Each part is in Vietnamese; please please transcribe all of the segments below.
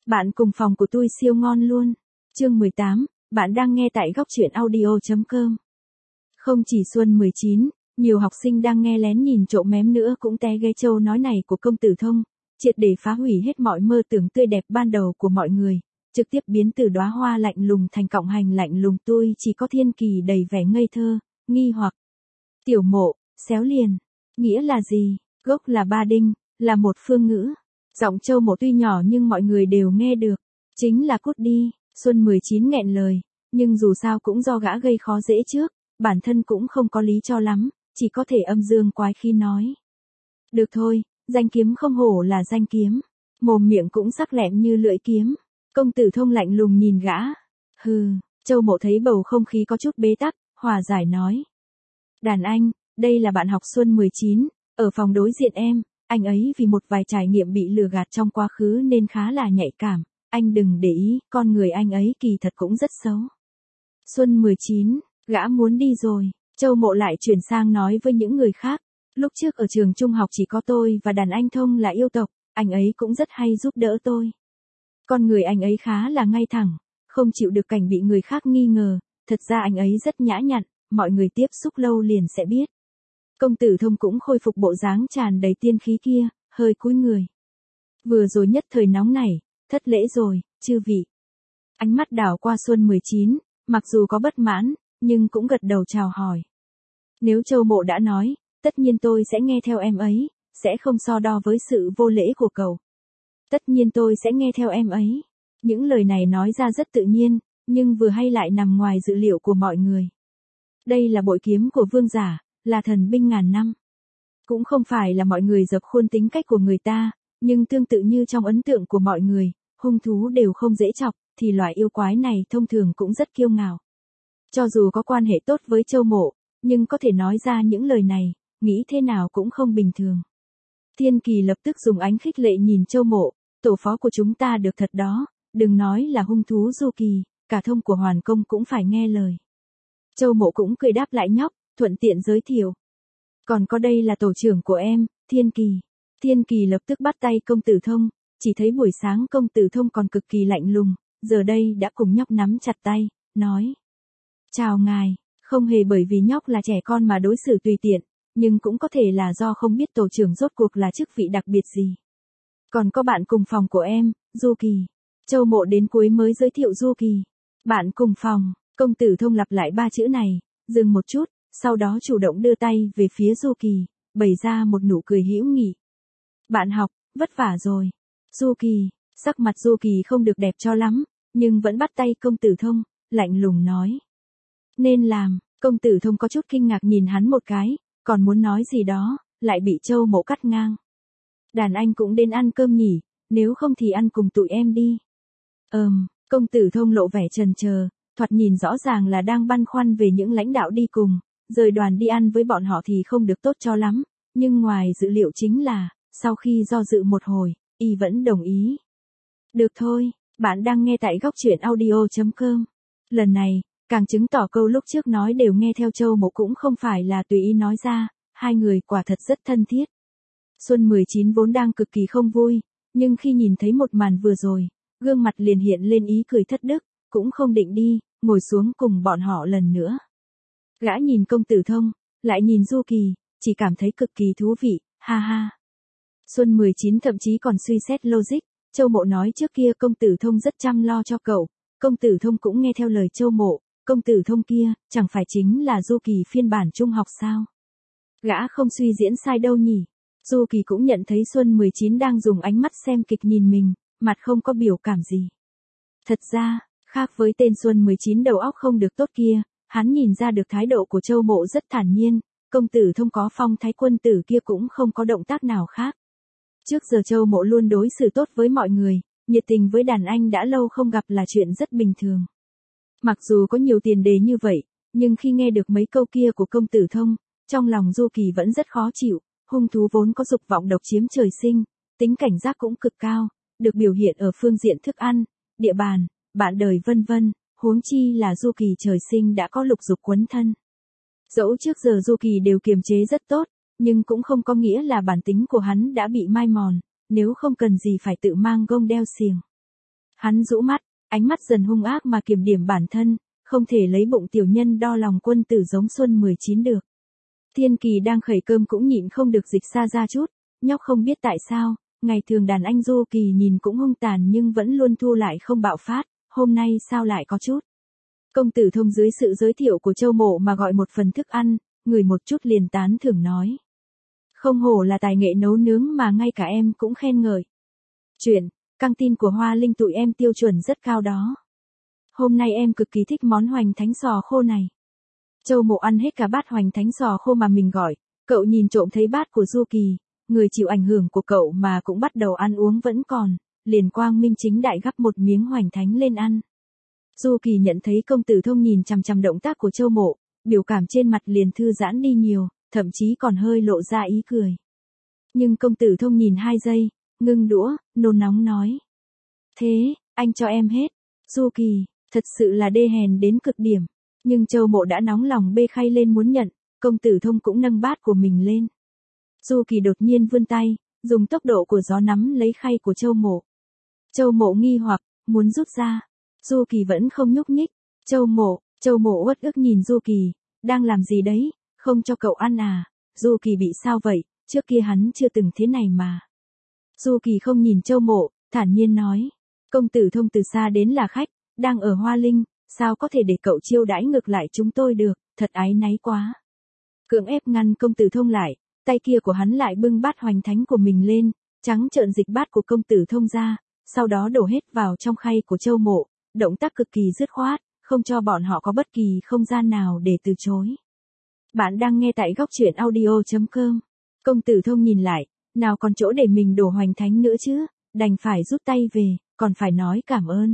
Bạn cùng phòng của tôi siêu ngon luôn. Chương 18, bạn đang nghe tại góc truyện audio.com. Không chỉ Xuân 19, nhiều học sinh đang nghe lén nhìn trộm mém nữa cũng té ghế câu nói này của công tử Thông, triệt để phá hủy hết mọi mơ tưởng tươi đẹp ban đầu của mọi người, trực tiếp biến từ đóa hoa lạnh lùng thành cọng hành lạnh lùng. Tôi chỉ có Thiên Kỳ đầy vẻ ngây thơ, nghi hoặc. Tiểu Mộ, xéo liền, nghĩa là gì? Gốc là Ba Đinh, là một phương ngữ. Giọng Châu Mộ tuy nhỏ nhưng mọi người đều nghe được, chính là cút đi. Xuân 19 nghẹn lời, nhưng dù sao cũng do gã gây khó dễ trước, bản thân cũng không có lý cho lắm, chỉ có thể âm dương quái khí nói. Được thôi, danh kiếm không hổ là danh kiếm, mồm miệng cũng sắc lẹm như lưỡi kiếm. Công tử Thông lạnh lùng nhìn gã. Hừ, Châu Mộ thấy bầu không khí có chút bế tắc, hòa giải nói. Đàn anh, đây là bạn học Xuân 19, ở phòng đối diện em, anh ấy vì một vài trải nghiệm bị lừa gạt trong quá khứ nên khá là nhạy cảm, anh đừng để ý, con người anh ấy kỳ thật cũng rất xấu. Xuân 19, gã muốn đi rồi, Châu Mộ lại chuyển sang nói với những người khác, lúc trước ở trường trung học chỉ có tôi và đàn anh Thông là yêu tộc, anh ấy cũng rất hay giúp đỡ tôi. Con người anh ấy khá là ngay thẳng, không chịu được cảnh bị người khác nghi ngờ, thật ra anh ấy rất nhã nhặn, mọi người tiếp xúc lâu liền sẽ biết. Công tử Thông cũng khôi phục bộ dáng tràn đầy tiên khí kia, hơi cúi người. Vừa rồi nhất thời nóng nảy, thất lễ rồi, chư vị. Ánh mắt đảo qua Xuân 19, mặc dù có bất mãn, nhưng cũng gật đầu chào hỏi. Nếu Châu Mộ đã nói, tất nhiên tôi sẽ nghe theo em ấy, sẽ không so đo với sự vô lễ của cậu. Tất nhiên tôi sẽ nghe theo em ấy. Những lời này nói ra rất tự nhiên, nhưng vừa hay lại nằm ngoài dự liệu của mọi người. Đây là bội kiếm của vương giả, là thần binh ngàn năm. Cũng không phải là mọi người dập khuôn tính cách của người ta, nhưng tương tự như trong ấn tượng của mọi người, hung thú đều không dễ chọc, thì loại yêu quái này thông thường cũng rất kiêu ngạo. Cho dù có quan hệ tốt với Châu Mộ, nhưng có thể nói ra những lời này, nghĩ thế nào cũng không bình thường. Thiên Kỳ lập tức dùng ánh khích lệ nhìn Châu Mộ, tổ phó của chúng ta được thật đó, đừng nói là hung thú Du Kỳ, cả Thông của Hoàn Công cũng phải nghe lời. Châu Mộ cũng cười đáp lại nhóc, thuận tiện giới thiệu. Còn có đây là tổ trưởng của em, Thiên Kỳ. Thiên Kỳ lập tức bắt tay công tử Thông, chỉ thấy buổi sáng công tử Thông còn cực kỳ lạnh lùng, giờ đây đã cùng nhóc nắm chặt tay, nói. Chào ngài, không hề bởi vì nhóc là trẻ con mà đối xử tùy tiện, nhưng cũng có thể là do không biết tổ trưởng rốt cuộc là chức vị đặc biệt gì. Còn có bạn cùng phòng của em, Du Kỳ. Châu Mộ đến cuối mới giới thiệu Du Kỳ. Bạn cùng phòng, công tử Thông lặp lại ba chữ này, dừng một chút, sau đó chủ động đưa tay về phía Du Kỳ, bày ra một nụ cười hữu nghị. Bạn học, vất vả rồi. Du Kỳ, sắc mặt Du Kỳ không được đẹp cho lắm, nhưng vẫn bắt tay công tử Thông, lạnh lùng nói. Nên làm, công tử Thông có chút kinh ngạc nhìn hắn một cái, còn muốn nói gì đó, lại bị Châu Mộ cắt ngang. Đàn anh cũng đến ăn cơm nhỉ, nếu không thì ăn cùng tụi em đi. Công tử Thông lộ vẻ chần chờ, thoạt nhìn rõ ràng là đang băn khoăn về những lãnh đạo đi cùng, rời đoàn đi ăn với bọn họ thì không được tốt cho lắm, nhưng ngoài dự liệu chính là, sau khi do dự một hồi, y vẫn đồng ý. Được thôi, bạn đang nghe tại góc truyện audio.com. Lần này, càng chứng tỏ câu lúc trước nói đều nghe theo Châu Mộ cũng không phải là tùy ý nói ra, hai người quả thật rất thân thiết. Xuân 19 vốn đang cực kỳ không vui, nhưng khi nhìn thấy một màn vừa rồi, gương mặt liền hiện lên ý cười thất đức, cũng không định đi, ngồi xuống cùng bọn họ lần nữa. Gã nhìn công tử Thông, lại nhìn Du Kỳ, chỉ cảm thấy cực kỳ thú vị, ha ha. Xuân 19 thậm chí còn suy xét logic, Châu Mộ nói trước kia công tử Thông rất chăm lo cho cậu, công tử Thông cũng nghe theo lời Châu Mộ, công tử Thông kia, chẳng phải chính là Du Kỳ phiên bản trung học sao? Gã không suy diễn sai đâu nhỉ? Du Kỳ cũng nhận thấy Xuân 19 đang dùng ánh mắt xem kịch nhìn mình, mặt không có biểu cảm gì. Thật ra, khác với tên Xuân 19 đầu óc không được tốt kia, hắn nhìn ra được thái độ của Châu Mộ rất thản nhiên, công tử Thông có phong thái quân tử kia cũng không có động tác nào khác. Trước giờ Châu Mộ luôn đối xử tốt với mọi người, nhiệt tình với đàn anh đã lâu không gặp là chuyện rất bình thường. Mặc dù có nhiều tiền đề như vậy, nhưng khi nghe được mấy câu kia của công tử Thông, trong lòng Du Kỳ vẫn rất khó chịu, hung thú vốn có dục vọng độc chiếm trời sinh, tính cảnh giác cũng cực cao, được biểu hiện ở phương diện thức ăn, địa bàn, bạn đời vân vân, huống chi là Du Kỳ trời sinh đã có lục dục quấn thân. Dẫu trước giờ Du Kỳ đều kiềm chế rất tốt, nhưng cũng không có nghĩa là bản tính của hắn đã bị mai mòn, nếu không cần gì phải tự mang gông đeo xiềng. Hắn rũ mắt, ánh mắt dần hung ác mà kiểm điểm bản thân, không thể lấy bụng tiểu nhân đo lòng quân tử giống Xuân 19 được. Thiên Kỳ đang khẩy cơm cũng nhịn không được dịch xa ra chút, nhóc không biết tại sao, ngày thường đàn anh Du Kỳ nhìn cũng hung tàn nhưng vẫn luôn thu lại không bạo phát, hôm nay sao lại có chút. Công tử Thông dưới sự giới thiệu của Châu Mộ mà gọi một phần thức ăn, ngửi một chút liền tán thưởng nói. Không hổ là tài nghệ nấu nướng mà ngay cả em cũng khen ngợi. Chuyện, căng tin của Hoa Linh tụi em tiêu chuẩn rất cao đó. Hôm nay em cực kỳ thích món hoành thánh sò khô này. Châu Mộ ăn hết cả bát hoành thánh sò khô mà mình gọi, cậu nhìn trộm thấy bát của Du Kỳ, người chịu ảnh hưởng của cậu mà cũng bắt đầu ăn uống vẫn còn, liền quang minh chính đại gắp một miếng hoành thánh lên ăn. Du Kỳ nhận thấy công tử Thông nhìn chằm chằm động tác của Châu Mộ, biểu cảm trên mặt liền thư giãn đi nhiều, thậm chí còn hơi lộ ra ý cười. Nhưng công tử Thông nhìn 2 giây, ngưng đũa, nôn nóng nói. Thế, anh cho em hết. Du Kỳ, thật sự là đê hèn đến cực điểm. Nhưng Châu Mộ đã nóng lòng bê khay lên muốn nhận, công tử Thông cũng nâng bát của mình lên. Du Kỳ đột nhiên vươn tay, dùng tốc độ của gió nắm lấy khay của Châu Mộ. Châu Mộ nghi hoặc, muốn rút ra. Du Kỳ vẫn không nhúc nhích. Châu Mộ uất ức nhìn Du Kỳ, đang làm gì đấy, không cho cậu ăn à? Du Kỳ bị sao vậy, trước kia hắn chưa từng thế này mà. Du Kỳ không nhìn Châu Mộ, thản nhiên nói. Công tử Thông từ xa đến là khách, đang ở Hoa Linh, sao có thể để cậu chiêu đãi ngược lại chúng tôi được, thật áy náy quá. Cưỡng ép ngăn công tử Thông lại, tay kia của hắn lại bưng bát hoành thánh của mình lên, trắng trợn dịch bát của công tử Thông ra, sau đó đổ hết vào trong khay của Châu Mộ, động tác cực kỳ dứt khoát, không cho bọn họ có bất kỳ không gian nào để từ chối. Bạn đang nghe tại góc truyện audio.com. Công tử Thông nhìn lại, nào còn chỗ để mình đổ hoành thánh nữa chứ, đành phải rút tay về, còn phải nói cảm ơn.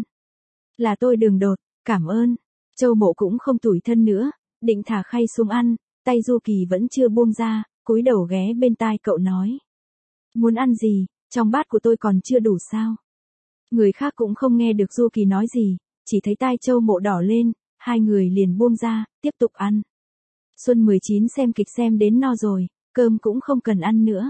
Là tôi đường đột, cảm ơn. Châu Mộ cũng không tủi thân nữa, định thả khay xuống ăn, tay Du Kỳ vẫn chưa buông ra, cúi đầu ghé bên tai cậu nói. Muốn ăn gì, trong bát của tôi còn chưa đủ sao? Người khác cũng không nghe được Du Kỳ nói gì, chỉ thấy tai Châu Mộ đỏ lên, hai người liền buông ra, tiếp tục ăn. Xuân 19 xem kịch xem đến no rồi, cơm cũng không cần ăn nữa.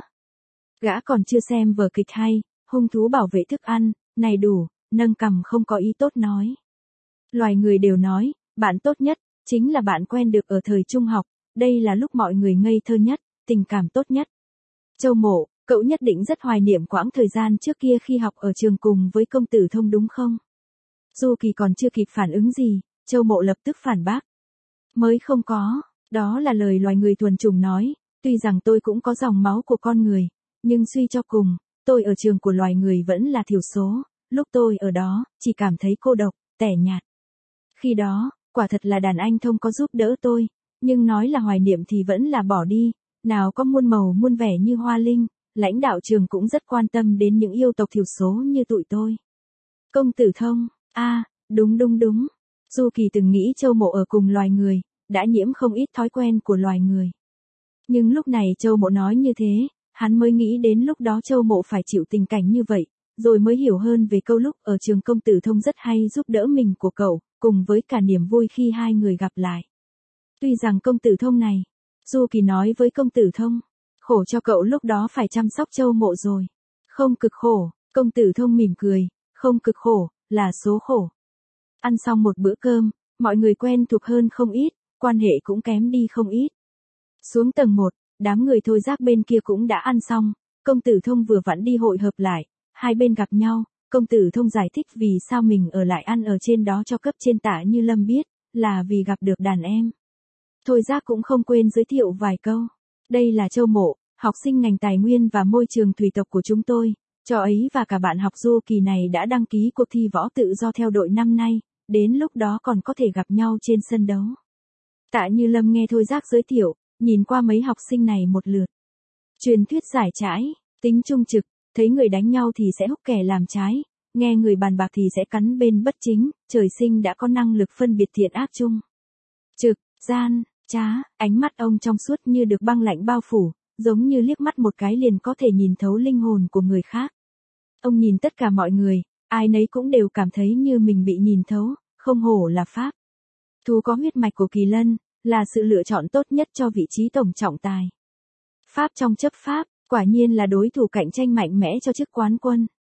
Gã còn chưa xem vở kịch hay, hung thú bảo vệ thức ăn, này đủ, nâng cằm không có ý tốt nói. Loài người đều nói, bạn tốt nhất, chính là bạn quen được ở thời trung học, đây là lúc mọi người ngây thơ nhất, tình cảm tốt nhất. Châu Mộ, cậu nhất định rất hoài niệm quãng thời gian trước kia khi học ở trường cùng với công tử Thông đúng không? Du Kỳ còn chưa kịp phản ứng gì, Châu Mộ lập tức phản bác. Mới không có, đó là lời loài người thuần chủng nói, tuy rằng tôi cũng có dòng máu của con người, nhưng suy cho cùng, tôi ở trường của loài người vẫn là thiểu số, lúc tôi ở đó, chỉ cảm thấy cô độc, tẻ nhạt. Khi đó, quả thật là đàn anh Thông có giúp đỡ tôi, nhưng nói là hoài niệm thì vẫn là bỏ đi, nào có muôn màu muôn vẻ như Hoa Linh, lãnh đạo trường cũng rất quan tâm đến những yêu tộc thiểu số như tụi tôi. Công tử Thông, đúng. Du Kỳ từng nghĩ Châu Mộ ở cùng loài người, đã nhiễm không ít thói quen của loài người. Nhưng lúc này Châu Mộ nói như thế, hắn mới nghĩ đến lúc đó Châu Mộ phải chịu tình cảnh như vậy, rồi mới hiểu hơn về câu lúc ở trường công tử Thông rất hay giúp đỡ mình của cậu, cùng với cả niềm vui khi hai người gặp lại. Tuy rằng công tử Thông này, Du Kỳ nói với công tử Thông, khổ cho cậu lúc đó phải chăm sóc Châu Mộ rồi. Không cực khổ, công tử Thông mỉm cười, không cực khổ, là số khổ. Ăn xong một bữa cơm, mọi người quen thuộc hơn không ít, quan hệ cũng kém đi không ít. Xuống tầng 1, đám người Thôi Giác bên kia cũng đã ăn xong, công tử Thông vừa vặn đi hội hợp lại, hai bên gặp nhau, công tử Thông giải thích vì sao mình ở lại ăn ở trên đó cho cấp trên Tạ Như Lâm biết, là vì gặp được đàn em. Thôi Giác cũng không quên giới thiệu vài câu. Đây là Châu Mộ, học sinh ngành tài nguyên và môi trường thủy tộc của chúng tôi, cho ấy và cả bạn học Du Kỳ này đã đăng ký cuộc thi võ tự do theo đội năm nay, đến lúc đó còn có thể gặp nhau trên sân đấu. Tạ Như Lâm nghe Thôi Giác giới thiệu, nhìn qua mấy học sinh này một lượt. Truyền thuyết giải trái, tính trung trực, thấy người đánh nhau thì sẽ húc kẻ làm trái, nghe người bàn bạc thì sẽ cắn bên bất chính, trời sinh đã có năng lực phân biệt thiện ác chung. Trực, gian, trá, ánh mắt ông trong suốt như được băng lạnh bao phủ, giống như liếc mắt một cái liền có thể nhìn thấu linh hồn của người khác. Ông nhìn tất cả mọi người, ai nấy cũng đều cảm thấy như mình bị nhìn thấu, không hổ là Pháp. Thú có huyết mạch của Kỳ Lân, là sự lựa chọn tốt nhất cho vị trí tổng trọng tài. Pháp trong chấp pháp, quả nhiên là đối thủ cạnh tranh mạnh mẽ cho chức quán quân.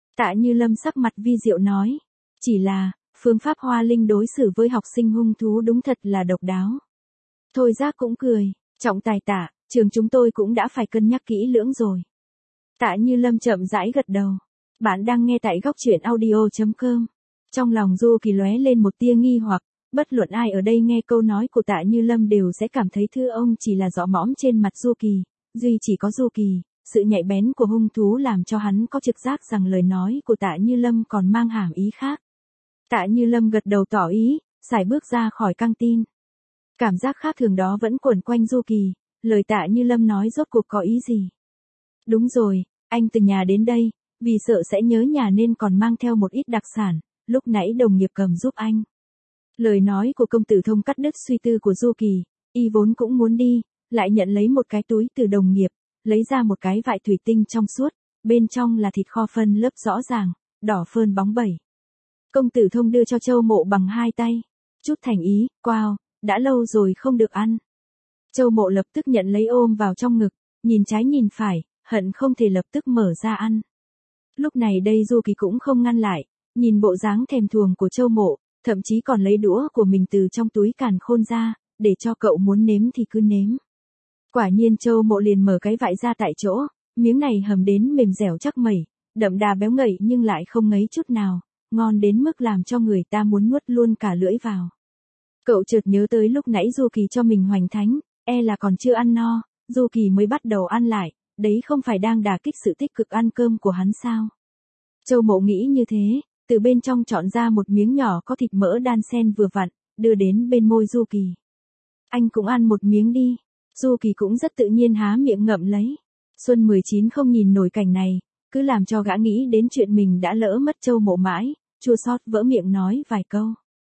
Tạ Như Lâm sắc mặt vi diệu nói. Chỉ là, phương pháp Hoa Linh đối xử với học sinh hung thú đúng thật là độc đáo. Thôi Giác cũng cười, trọng tài Tạ, trường chúng tôi cũng đã phải cân nhắc kỹ lưỡng rồi. Tạ Như Lâm chậm rãi gật đầu. Bạn đang nghe tại góc truyện audio.com. Trong lòng Du Kỳ lóe lên một tia nghi hoặc, bất luận ai ở đây nghe câu nói của Tạ Như Lâm đều sẽ cảm thấy thưa ông chỉ là rõ mõm trên mặt Du Kỳ, duy chỉ có Du Kỳ, sự nhạy bén của hung thú làm cho hắn có trực giác rằng lời nói của Tạ Như Lâm còn mang hàm ý khác. Tạ Như Lâm gật đầu tỏ ý, sải bước ra khỏi căng tin. Cảm giác khác thường đó vẫn quẩn quanh Du Kỳ, lời Tạ Như Lâm nói rốt cuộc có ý gì? Đúng rồi, anh từ nhà đến đây, vì sợ sẽ nhớ nhà nên còn mang theo một ít đặc sản, lúc nãy đồng nghiệp cầm giúp anh. Lời nói của công tử Thông cắt đứt suy tư của Du Kỳ, y vốn cũng muốn đi, lại nhận lấy một cái túi từ đồng nghiệp, lấy ra một cái vại thủy tinh trong suốt, bên trong là thịt kho phân lớp rõ ràng, đỏ phơn bóng bẩy. Công tử Thông đưa cho Châu Mộ bằng hai tay, chút thành ý, wow, đã lâu rồi không được ăn. Châu Mộ lập tức nhận lấy ôm vào trong ngực, nhìn trái nhìn phải, hận không thể lập tức mở ra ăn. Lúc này đây Du Kỳ cũng không ngăn lại, nhìn bộ dáng thèm thuồng của Châu Mộ, thậm chí còn lấy đũa của mình từ trong túi càn khôn ra, để cho cậu muốn nếm thì cứ nếm. Quả nhiên Châu Mộ liền mở cái vại ra tại chỗ, miếng này hầm đến mềm dẻo chắc mẩy, đậm đà béo ngậy nhưng lại không ngấy chút nào, ngon đến mức làm cho người ta muốn nuốt luôn cả lưỡi vào. Cậu chợt nhớ tới lúc nãy Du Kỳ cho mình hoành thánh, là còn chưa ăn no, Du Kỳ mới bắt đầu ăn lại, đấy không phải đang đả kích sự tích cực ăn cơm của hắn sao? Châu Mộ nghĩ như thế, từ bên trong chọn ra một miếng nhỏ có thịt mỡ đan xen vừa vặn, đưa đến bên môi Du Kỳ. Anh cũng ăn một miếng đi. Du Kỳ cũng rất tự nhiên há miệng ngậm lấy. Xuân 19 không nhìn nổi cảnh này, cứ làm cho gã nghĩ đến chuyện mình đã lỡ mất Châu Mộ mãi, chua xót vỡ miệng nói vài câu.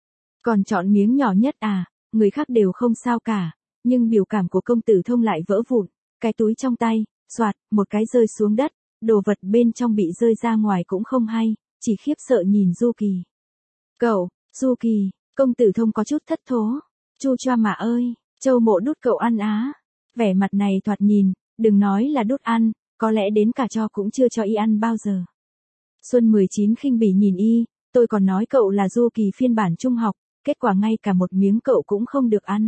Còn chọn miếng nhỏ nhất à, người khác đều không sao cả, nhưng biểu cảm của công tử Thông lại vỡ vụn, cái túi trong tay, xoạt, một cái rơi xuống đất, đồ vật bên trong bị rơi ra ngoài cũng không hay, chỉ khiếp sợ nhìn Du Kỳ. Cậu, Du Kỳ, công tử Thông có chút thất thố. Chu choa mà ơi, Châu Mộ đút cậu ăn á. Vẻ mặt này thoạt nhìn, đừng nói là đút ăn, có lẽ đến cả cho cũng chưa cho y ăn bao giờ. Xuân 19 khinh bỉ nhìn y, tôi còn nói cậu là Du Kỳ phiên bản trung học, kết quả ngay cả một miếng cậu cũng không được ăn.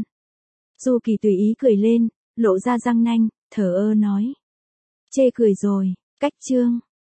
Du Kỳ tùy ý cười lên, lộ ra răng nanh, thờ ơ nói. Chê cười rồi, cách chương.